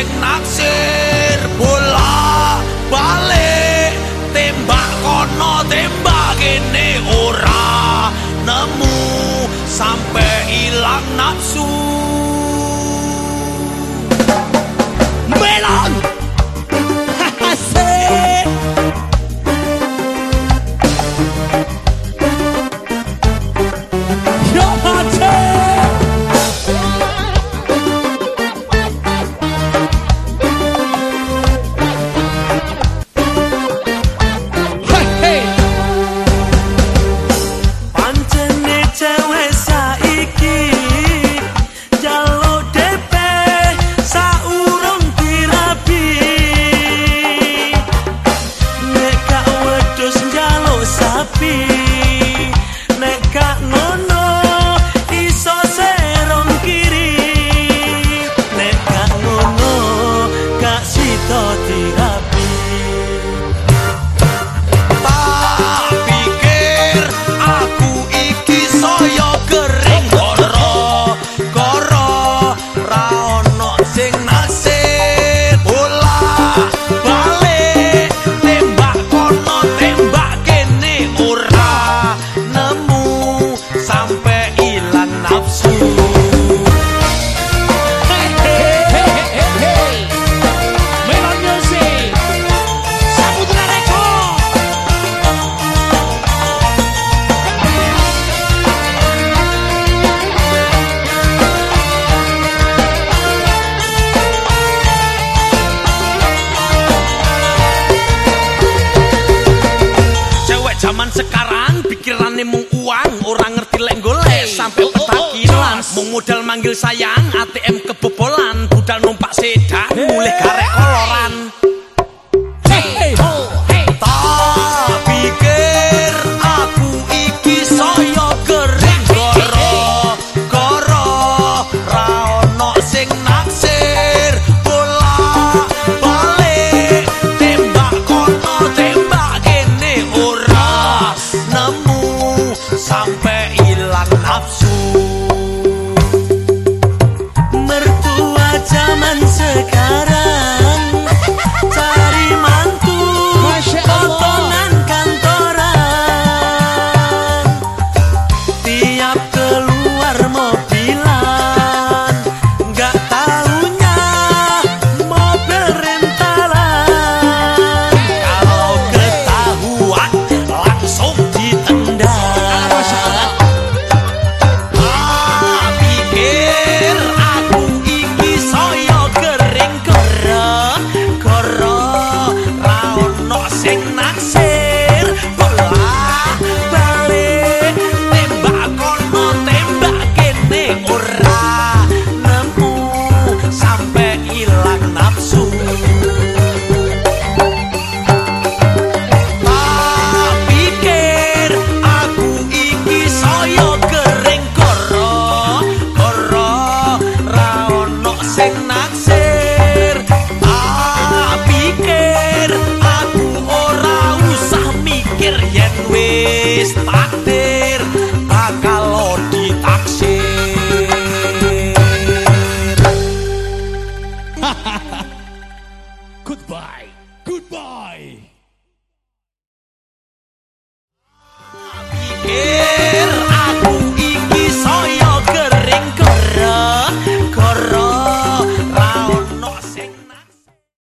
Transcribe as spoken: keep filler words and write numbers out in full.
naksir bola balik tembak kono tembak kene ora nemu sampai hilang nafsu melon asik yo mate zaman sekarang pikirannya mung uang orang ngerti lek golek sampai petakilan mung modal manggil sayang A T M kebobolan budal numpak sedan mulai garek koloran hey, oh, hey. Tak pikir aku iki saya kering goro goro ra ono sing naksir bola balik tembak kono tembak kene ora nemu sampai hilang nafsu mertua zaman sekarang cari mantu potongan kantoran tiap keluar mobilan nggak taunya mobil rentalan kalau ketahuan langsung ditendang ah pikir aku iki saya kering koro koro ra ono sing naksir bola balik tembak kono tembak kene ora nemu sampai hilang nafsu tak pikir aku iki saya kering koro koro ra ono sing naksir tak pikir aku ora usah mikir yen wis tak